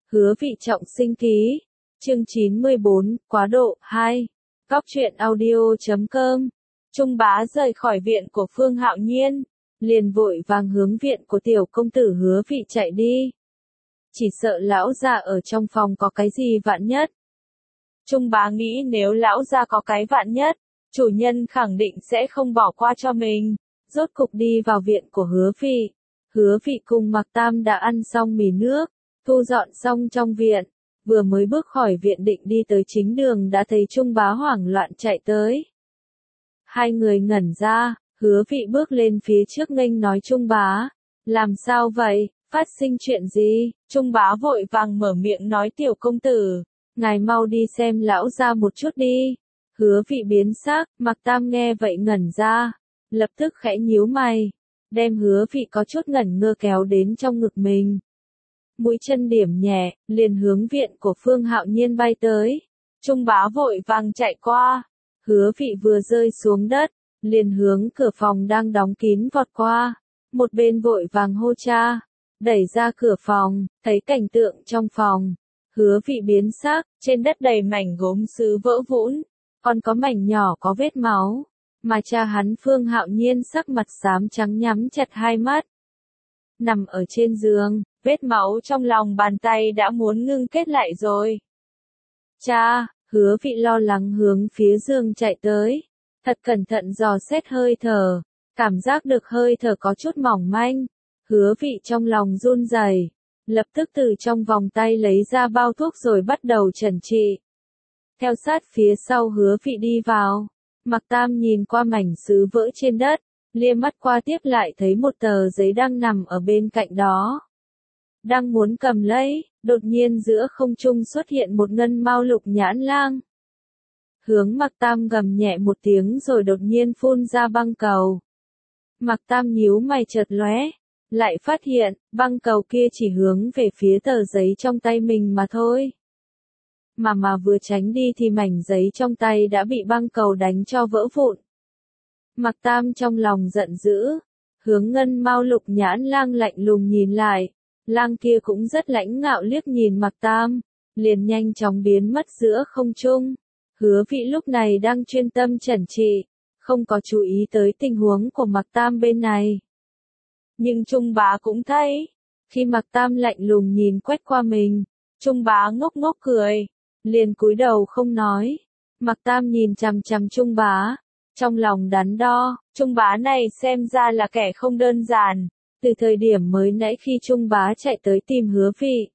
Hứa Vị trọng sinh ký. Chương 94, quá độ, 2. Cóc truyện audio.com. Trung bá rời khỏi viện của Phương Hạo Nhiên, liền vội vàng hướng viện của tiểu công tử Hứa Vị chạy đi. Chỉ sợ lão gia ở trong phòng có cái gì vạn nhất. Trung bá nghĩ nếu lão gia có cái vạn nhất, chủ nhân khẳng định sẽ không bỏ qua cho mình. Rốt cục đi vào viện của Hứa Vị. Hứa Vị cùng Mạc Tam đã ăn xong mì nước, thu dọn xong trong viện, vừa mới bước khỏi viện định đi tới chính đường đã thấy Trung bá hoảng loạn chạy tới. Hai người ngẩn ra, Hứa Vị bước lên phía trước nghênh nói Trung bá, làm sao vậy, phát sinh chuyện gì? Trung bá vội vàng mở miệng nói tiểu công tử, ngài mau đi xem lão gia một chút đi. Hứa Vị biến sắc, Mạc Tam nghe vậy ngẩn ra, lập tức khẽ nhíu mày, đem Hứa Vị có chút ngẩn ngơ kéo đến trong ngực mình. Mũi chân điểm nhẹ, liền hướng viện của Phương Hạo Nhiên bay tới. Trung bá vội vàng chạy qua. Hứa Vị vừa rơi xuống đất, liền hướng cửa phòng đang đóng kín vọt qua. Một bên vội vàng hô cha. Đẩy ra cửa phòng, thấy cảnh tượng trong phòng. Hứa Vị biến sắc, trên đất đầy mảnh gốm sứ vỡ vũn. Còn có mảnh nhỏ có vết máu. Mà cha hắn Phương Hạo Nhiên sắc mặt xám trắng nhắm chặt hai mắt. Nằm ở trên giường, vết máu trong lòng bàn tay đã muốn ngưng kết lại rồi. Cha, Hứa Vị lo lắng hướng phía giường chạy tới. Thật cẩn thận dò xét hơi thở, cảm giác được hơi thở có chút mỏng manh. Hứa Vị trong lòng run rẩy, lập tức từ trong vòng tay lấy ra bao thuốc rồi bắt đầu chẩn trị. Theo sát phía sau Hứa Vị đi vào, Mạc Tam nhìn qua mảnh sứ vỡ trên đất, liếc mắt qua tiếp lại thấy một tờ giấy đang nằm ở bên cạnh đó. Đang muốn cầm lấy, đột nhiên giữa không trung xuất hiện một ngân mao lục nhãn lang. Hướng Mạc Tam gầm nhẹ một tiếng rồi đột nhiên phun ra băng cầu. Mạc Tam nhíu mày chợt lóe, lại phát hiện, băng cầu kia chỉ hướng về phía tờ giấy trong tay mình mà thôi. Mà vừa tránh đi thì mảnh giấy trong tay đã bị băng cầu đánh cho vỡ vụn. Mạc Tam trong lòng giận dữ, hướng ngân mao lục nhãn lang lạnh lùng nhìn lại. Lang kia cũng rất lãnh ngạo liếc nhìn Mạc Tam, liền nhanh chóng biến mất giữa không trung. Hứa Vị lúc này đang chuyên tâm chẩn trị, không có chú ý tới tình huống của Mạc Tam bên này. Nhưng Trung bá cũng thấy, khi Mạc Tam lạnh lùng nhìn quét qua mình, Trung bá ngốc ngốc cười, liền cúi đầu không nói. Mạc Tam nhìn chằm chằm Trung bá, trong lòng đắn đo, Trung bá này xem ra là kẻ không đơn giản. Từ thời điểm mới nãy khi Trung bá chạy tới tìm Hứa Vị,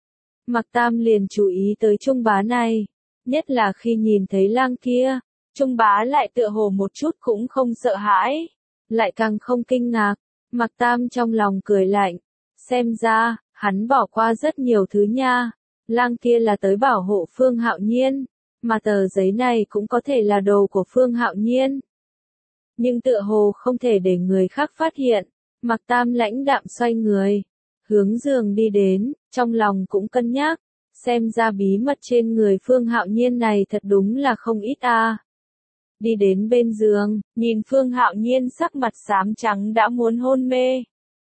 Mạc Tam liền chú ý tới Trung bá này, nhất là khi nhìn thấy lang kia, Trung bá lại tựa hồ một chút cũng không sợ hãi, lại càng không kinh ngạc. Mạc Tam trong lòng cười lạnh, xem ra, hắn bỏ qua rất nhiều thứ nha. Lang kia là tới bảo hộ Phương Hạo Nhiên, mà tờ giấy này cũng có thể là đồ của Phương Hạo Nhiên. Nhưng tựa hồ không thể để người khác phát hiện. Mạc Tam lãnh đạm xoay người, hướng giường đi đến, trong lòng cũng cân nhắc, xem ra bí mật trên người Phương Hạo Nhiên này thật đúng là không ít a. Đi đến bên giường, nhìn Phương Hạo Nhiên sắc mặt xám trắng đã muốn hôn mê.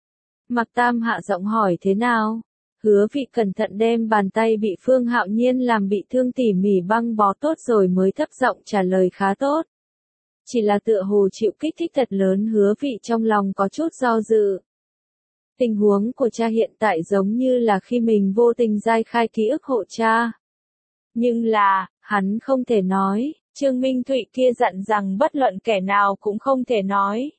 Mạc Tam hạ giọng hỏi thế nào? Hứa Vị cẩn thận đem bàn tay bị Phương Hạo Nhiên làm bị thương tỉ mỉ băng bó tốt rồi mới thấp giọng trả lời khá tốt. Chỉ là tựa hồ chịu kích thích thật lớn. Hứa Vị trong lòng có chút do dự. Tình huống của cha hiện tại giống như là khi mình vô tình giai khai ký ức hộ cha. Nhưng là, hắn không thể nói, Trương Minh Thụy kia dặn rằng bất luận kẻ nào cũng không thể nói.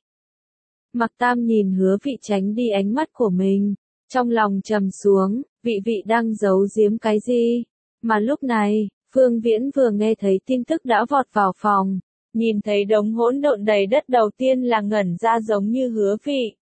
Mạc Tam nhìn Hứa Vị tránh đi ánh mắt của mình, trong lòng trầm xuống, vị đang giấu giếm cái gì? Mà lúc này, Phương Viễn vừa nghe thấy tin tức đã vọt vào phòng. Nhìn thấy đống hỗn độn đầy đất đầu tiên là ngẩn ra giống như Hứa Vị.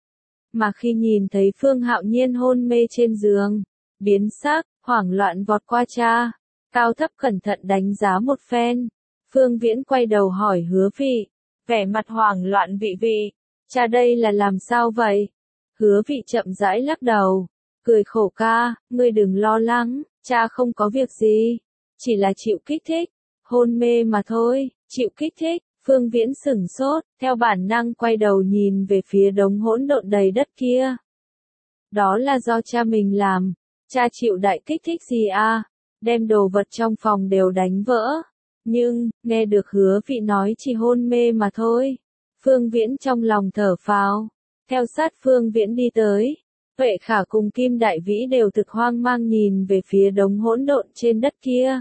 Mà khi nhìn thấy Phương Hạo Nhiên hôn mê trên giường, biến sắc, hoảng loạn vọt qua cha, cao thấp cẩn thận đánh giá một phen. Phương Viễn quay đầu hỏi Hứa Vị, vẻ mặt hoảng loạn vị, cha đây là làm sao vậy? Hứa Vị chậm rãi lắc đầu, cười khổ ca, ngươi đừng lo lắng, cha không có việc gì, chỉ là chịu kích thích, hôn mê mà thôi. Chịu kích thích, Phương Viễn sửng sốt, theo bản năng quay đầu nhìn về phía đống hỗn độn đầy đất kia. Đó là do cha mình làm, cha chịu đại kích thích gì à, đem đồ vật trong phòng đều đánh vỡ. Nhưng, nghe được Hứa Vị nói chỉ hôn mê mà thôi. Phương Viễn trong lòng thở phào, theo sát Phương Viễn đi tới. Vệ Khả cùng Kim Đại Vĩ đều thực hoang mang nhìn về phía đống hỗn độn trên đất kia.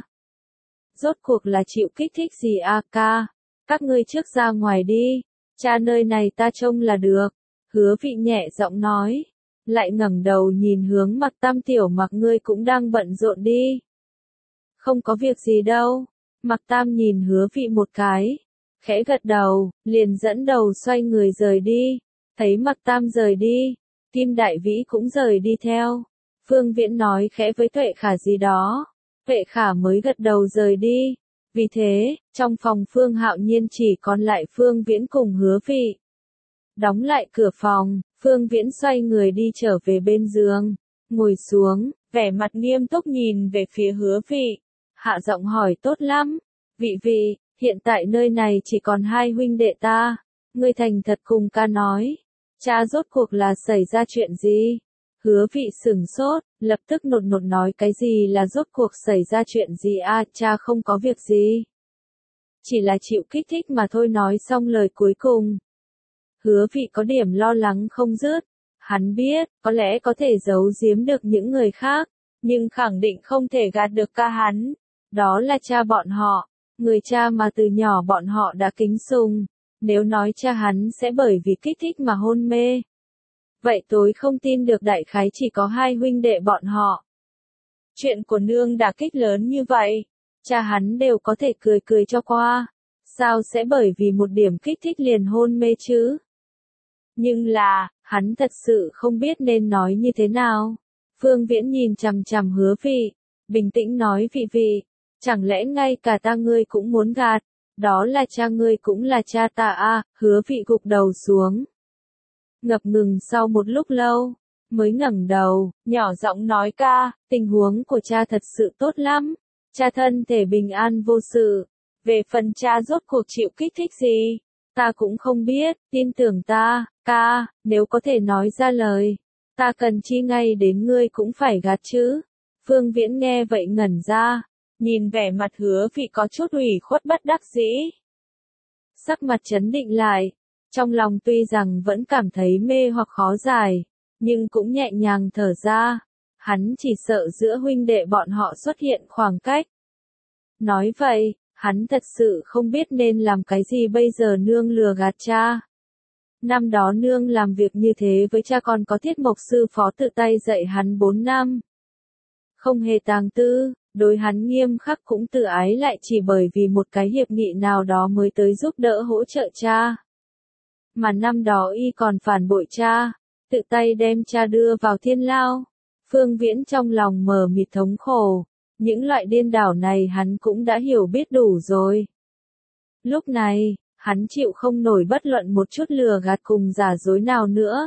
Rốt cuộc là chịu kích thích gì à ca? Các ngươi trước ra ngoài đi, cha nơi này ta trông là được. Hứa Vị nhẹ giọng nói, lại ngẩng đầu nhìn hướng Mặc Tam tiểu Mặc ngươi cũng đang bận rộn đi. Không có việc gì đâu. Mặc Tam nhìn Hứa Vị một cái, khẽ gật đầu, liền dẫn đầu xoay người rời đi. Thấy Mặc Tam rời đi, Kim Đại Vĩ cũng rời đi theo. Phương Viễn nói khẽ với Tuệ Khả gì đó, Tuệ Khả mới gật đầu rời đi. Vì thế, trong phòng Phương Hạo Nhiên chỉ còn lại Phương Viễn cùng Hứa Vị. Đóng lại cửa phòng, Phương Viễn xoay người đi trở về bên giường, ngồi xuống, vẻ mặt nghiêm túc nhìn về phía Hứa Vị, hạ giọng hỏi tốt lắm. Vị Vị, hiện tại nơi này chỉ còn hai huynh đệ ta, ngươi thành thật cùng ca nói, cha rốt cuộc là xảy ra chuyện gì? Hứa Vị sửng sốt, lập tức nột nột nói cái gì là rốt cuộc xảy ra chuyện gì à, cha không có việc gì. Chỉ là chịu kích thích mà thôi, nói xong lời cuối cùng. Hứa Vị có điểm lo lắng không dứt, hắn biết, có lẽ có thể giấu giếm được những người khác, nhưng khẳng định không thể gạt được ca hắn. Đó là cha bọn họ, người cha mà từ nhỏ bọn họ đã kính sùng, nếu nói cha hắn sẽ bởi vì kích thích mà hôn mê. Vậy tôi không tin được đại khái chỉ có hai huynh đệ bọn họ. Chuyện của nương đả kích lớn như vậy, cha hắn đều có thể cười cười cho qua, sao sẽ bởi vì một điểm kích thích liền hôn mê chứ? Nhưng là, hắn thật sự không biết nên nói như thế nào. Phương Viễn nhìn chằm chằm Hứa Vị, bình tĩnh nói Vị Vị, chẳng lẽ ngay cả ta ngươi cũng muốn gạt, đó là cha ngươi cũng là cha ta à, Hứa Vị gục đầu xuống. Ngập ngừng sau một lúc lâu, mới ngẩng đầu, nhỏ giọng nói ca, tình huống của cha thật sự tốt lắm, cha thân thể bình an vô sự, về phần cha rốt cuộc chịu kích thích gì, ta cũng không biết, tin tưởng ta, ca, nếu có thể nói ra lời, ta cần chi ngay đến ngươi cũng phải gạt chứ. Phương Viễn nghe vậy ngẩn ra, nhìn vẻ mặt Hứa Vị có chút ủy khuất bất đắc dĩ. Sắc mặt trấn định lại, trong lòng tuy rằng vẫn cảm thấy mê hoặc khó giải, nhưng cũng nhẹ nhàng thở ra, hắn chỉ sợ giữa huynh đệ bọn họ xuất hiện khoảng cách. Nói vậy, hắn thật sự không biết nên làm cái gì bây giờ nương lừa gạt cha. Năm đó nương làm việc như thế với cha còn có Thiết Mộc sư phó tự tay dạy hắn 4 năm. Không hề tàng tư, đối hắn nghiêm khắc cũng tự ái lại chỉ bởi vì một cái hiệp nghị nào đó mới tới giúp đỡ hỗ trợ cha. Mà năm đó y còn phản bội cha, tự tay đem cha đưa vào thiên lao. Phương Viễn trong lòng mờ mịt thống khổ, những loại điên đảo này hắn cũng đã hiểu biết đủ rồi. Lúc này, hắn chịu không nổi bất luận một chút lừa gạt cùng giả dối nào nữa.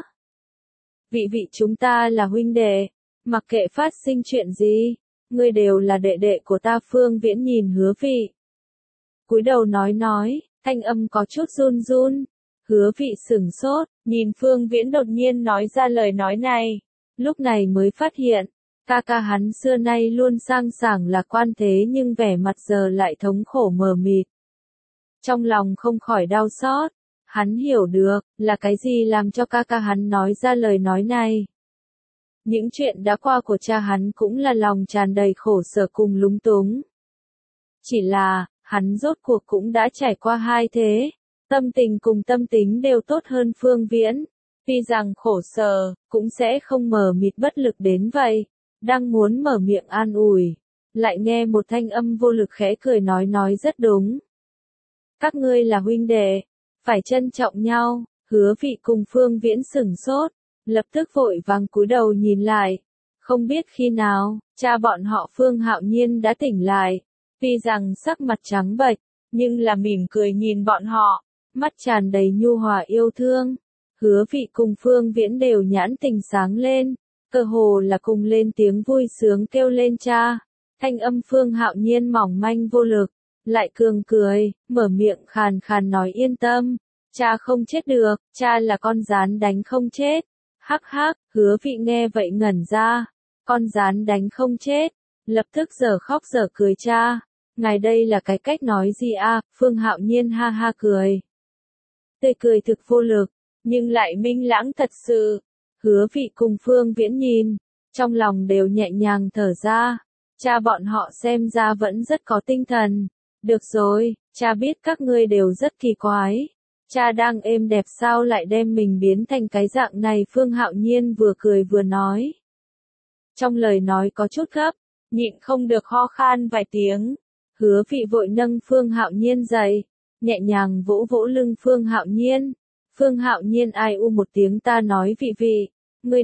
Vị Vị, chúng ta là huynh đệ, mặc kệ phát sinh chuyện gì, ngươi đều là đệ đệ của ta. Phương Viễn nhìn Hứa Vị, cúi đầu nói, thanh âm có chút run run. Hứa Vị sửng sốt, nhìn Phương Viễn đột nhiên nói ra lời nói này, lúc này mới phát hiện, ca ca hắn xưa nay luôn sang sảng lạc quan thế nhưng vẻ mặt giờ lại thống khổ mờ mịt. Trong lòng không khỏi đau xót, hắn hiểu được, là cái gì làm cho ca ca hắn nói ra lời nói này. Những chuyện đã qua của cha hắn cũng là lòng tràn đầy khổ sở cùng lúng túng. Chỉ là, hắn rốt cuộc cũng đã trải qua hai thế, tâm tình cùng tâm tính đều tốt hơn Phương Viễn. Tuy rằng khổ sở, cũng sẽ không mờ mịt bất lực đến vậy. Đang muốn mở miệng an ủi, lại nghe một thanh âm vô lực khẽ cười nói rất đúng. Các ngươi là huynh đệ, phải trân trọng nhau. Hứa Vị cùng Phương Viễn sửng sốt, lập tức vội vàng cúi đầu nhìn lại. Không biết khi nào, cha bọn họ Phương Hạo Nhiên đã tỉnh lại. Tuy rằng sắc mặt trắng bệch, nhưng là mỉm cười nhìn bọn họ, mắt tràn đầy nhu hòa yêu thương. Hứa Vị cùng Phương Viễn đều nhãn tình sáng lên, cơ hồ là cùng lên tiếng vui sướng kêu lên cha. Thanh âm Phương Hạo Nhiên mỏng manh vô lực, lại cường cười, mở miệng khàn khàn nói yên tâm, cha không chết được, cha là con gián đánh không chết. Hắc hắc, Hứa Vị nghe vậy ngẩn ra, con gián đánh không chết, lập tức dở khóc dở cười cha. Ngài đây là cái cách nói gì a? Phương Hạo Nhiên ha ha cười. Tươi cười thực vô lực, nhưng lại minh lãng thật sự. Hứa Vị cùng Phương Viễn nhìn, trong lòng đều nhẹ nhàng thở ra. Cha bọn họ xem ra vẫn rất có tinh thần. Được rồi, cha biết các ngươi đều rất kỳ quái. Cha đang êm đẹp sao lại đem mình biến thành cái dạng này? Phương Hạo Nhiên vừa cười vừa nói. Trong lời nói có chút gấp, nhịn không được ho khan vài tiếng. Hứa Vị vội nâng Phương Hạo Nhiên dậy, nhẹ nhàng vỗ vỗ lưng Phương Hạo Nhiên. Phương Hạo Nhiên ai u một tiếng, ta nói Vị, ngươi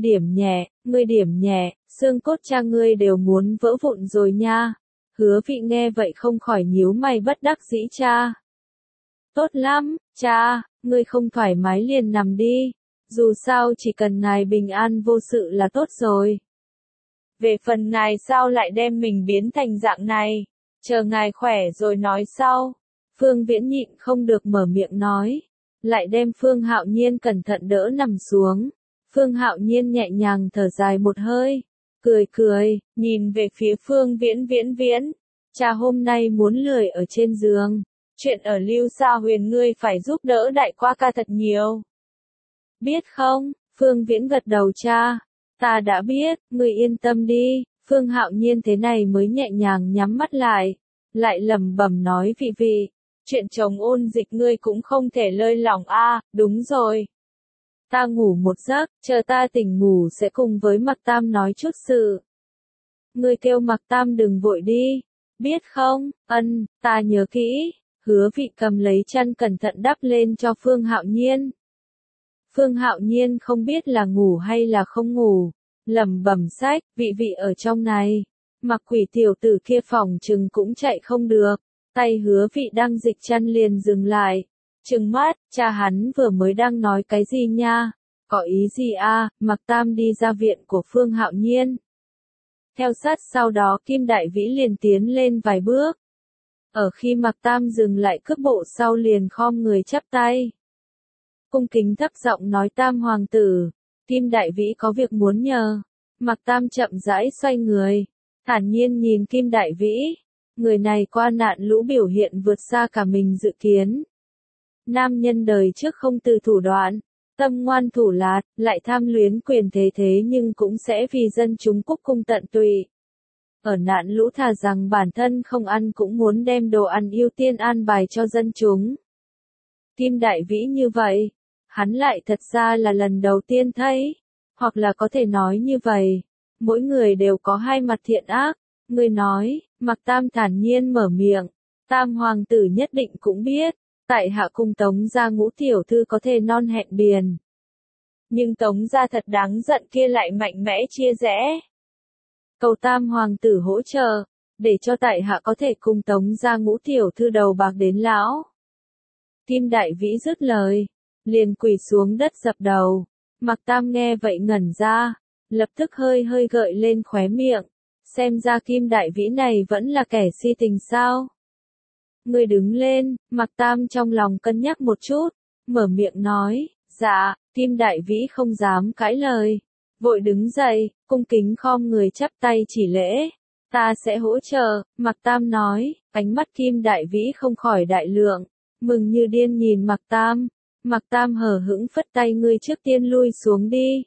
điểm nhẹ, xương cốt cha ngươi đều muốn vỡ vụn rồi nha. Hứa Vị nghe vậy không khỏi nhíu mày bất đắc dĩ. Cha. Tốt lắm, cha, ngươi không thoải mái liền nằm đi. Dù sao chỉ cần ngài bình an vô sự là tốt rồi. Về phần ngài sao lại đem mình biến thành dạng này, chờ ngài khỏe rồi nói sau. Phương Viễn nhịn không được mở miệng nói, lại đem Phương Hạo Nhiên cẩn thận đỡ nằm xuống. Phương Hạo Nhiên nhẹ nhàng thở dài một hơi, cười, nhìn về phía Phương Viễn. Cha hôm nay muốn lười ở trên giường. Chuyện ở Lưu Sa Huyền ngươi phải giúp đỡ đại qua ca thật nhiều. Biết không? Phương Viễn gật đầu. Cha, ta đã biết, ngươi yên tâm đi. Phương Hạo Nhiên thế này mới nhẹ nhàng nhắm mắt lại lẩm bẩm nói Vị, chuyện chồng ôn dịch ngươi cũng không thể lơi lỏng a. Đúng rồi. Ta ngủ một giấc, chờ ta tỉnh ngủ sẽ cùng với Mạc Tam nói chút sự. Ngươi kêu Mạc Tam đừng vội đi, biết không? Ân, ta nhớ kỹ. Hứa Vị cầm lấy chăn cẩn thận đắp lên cho Phương Hạo Nhiên. Phương Hạo Nhiên không biết là ngủ hay là không ngủ, lẩm bẩm sách, Vị ở trong này. Mặc Quỷ tiểu tử kia phòng chừng cũng chạy không được. Tay Hứa Vị đang dịch chăn liền dừng lại. Trừng mắt, cha hắn vừa mới đang nói cái gì nha? Có ý gì a? Mạc Tam đi ra viện của Phương Hạo Nhiên. Theo sát sau đó Kim Đại Vĩ liền tiến lên vài bước. Ở khi Mạc Tam dừng lại cước bộ sau liền khom người chắp tay. Cung kính thấp giọng nói Tam hoàng tử, Kim Đại Vĩ có việc muốn nhờ. Mạc Tam chậm rãi xoay người, thản nhiên nhìn Kim Đại Vĩ. Người này qua nạn lũ biểu hiện vượt xa cả mình dự kiến. Nam nhân đời trước không từ thủ đoạn, tâm ngoan thủ lạt, lại tham luyến quyền thế nhưng cũng sẽ vì dân chúng cúc cung tận tụy. Ở nạn lũ thà rằng bản thân không ăn cũng muốn đem đồ ăn ưu tiên an bài cho dân chúng. Kim Đại Vĩ như vậy, hắn lại thật ra là lần đầu tiên thấy, hoặc là có thể nói như vậy, mỗi người đều có hai mặt thiện ác. Người nói, Mạc Tam thản nhiên mở miệng, Tam hoàng tử nhất định cũng biết, tại hạ cùng Tống gia Ngũ tiểu thư có thể non hẹn biển. Nhưng Tống gia thật đáng giận kia lại mạnh mẽ chia rẽ. Cầu Tam hoàng tử hỗ trợ, để cho tại hạ có thể cùng Tống gia Ngũ tiểu thư đầu bạc đến lão. Kim Đại Vĩ dứt lời, liền quỳ xuống đất dập đầu. Mạc Tam nghe vậy ngẩn ra, lập tức hơi gợi lên khóe miệng. Xem ra Kim Đại Vĩ này vẫn là kẻ si tình sao? Người đứng lên, Mạc Tam trong lòng cân nhắc một chút, mở miệng nói, dạ. Kim Đại Vĩ không dám cãi lời, vội đứng dậy, cung kính khom người chắp tay chỉ lễ. Ta sẽ hỗ trợ, Mạc Tam nói. Ánh mắt Kim Đại Vĩ không khỏi đại lượng, mừng như điên nhìn Mạc Tam. Mạc Tam hờ hững phất tay, ngươi trước tiên lui xuống đi.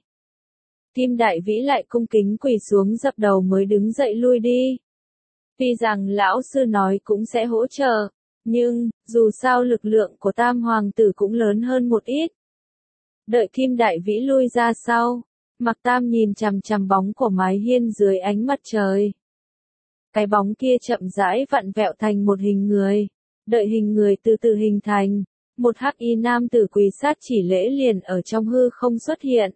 Kim Đại Vĩ lại cung kính quỳ xuống dập đầu mới đứng dậy lui đi. Tuy rằng lão sư nói cũng sẽ hỗ trợ, nhưng, dù sao lực lượng của Tam hoàng tử cũng lớn hơn một ít. Đợi Kim Đại Vĩ lui ra sau, Mạc Tam nhìn chằm chằm bóng của mái hiên dưới ánh mặt trời. Cái bóng kia chậm rãi vặn vẹo thành một hình người. Đợi hình người từ từ hình thành, một hắc y nam tử quỳ sát chỉ lễ liền ở trong hư không xuất hiện.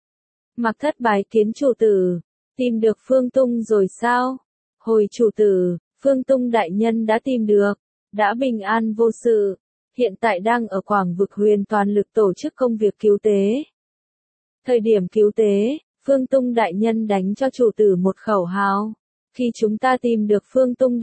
Mạc Thất bái kiến chủ tử, tìm được Phương Tung rồi sao? Hồi chủ tử, Phương Tung đại nhân đã tìm được, đã bình an vô sự, hiện tại đang ở Quảng Vực Huyền toàn lực tổ chức công việc cứu tế. Thời điểm cứu tế, Phương Tung đại nhân đánh cho chủ tử một khẩu hào. Khi chúng ta tìm được Phương Tung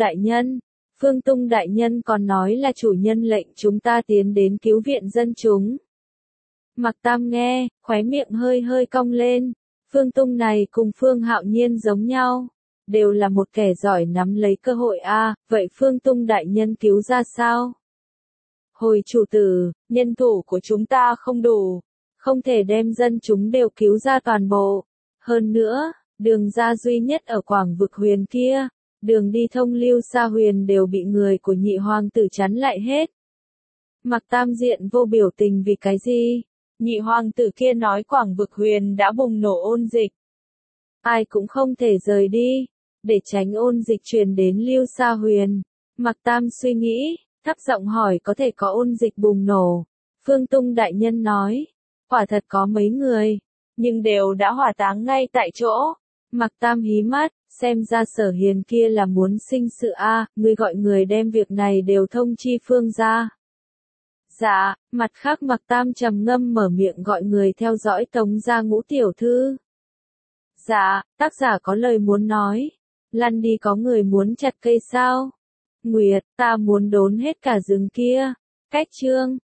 đại nhân còn nói là chủ nhân lệnh chúng ta tiến đến cứu viện dân chúng. Mạc Tam nghe, khóe miệng hơi cong lên. Phương Tung này cùng Phương Hạo Nhiên giống nhau, đều là một kẻ giỏi nắm lấy cơ hội a, vậy Phương Tung đại nhân cứu ra sao? Hồi chủ tử, nhân thủ của chúng ta không đủ, không thể đem dân chúng đều cứu ra toàn bộ. Hơn nữa, đường ra duy nhất ở Quảng Vực Huyền kia, đường đi thông Lưu Sa Huyền đều bị người của nhị hoàng tử chắn lại hết. Mạc Tam Diện vô biểu tình vì cái gì? Nhị hoàng tử kia nói Quảng Vực Huyền đã bùng nổ ôn dịch. Ai cũng không thể rời đi, để tránh ôn dịch truyền đến Lưu Sa Huyền. Mạc Tam suy nghĩ, thấp giọng hỏi có thể có ôn dịch bùng nổ. Phương Tung đại nhân nói, quả thật có mấy người, nhưng đều đã hỏa táng ngay tại chỗ. Mạc Tam hí mắt, xem ra Sở Hiền kia là muốn sinh sự a, ngươi gọi người đem việc này đều thông chi Phương gia. Dạ, mặt khác Mạc Tam trầm ngâm mở miệng gọi người theo dõi Tống gia Ngũ tiểu thư. Dạ, tác giả có lời muốn nói. Lăn đi, có người muốn chặt cây sao? Nguyệt, ta muốn đốn hết cả rừng kia. Cách chương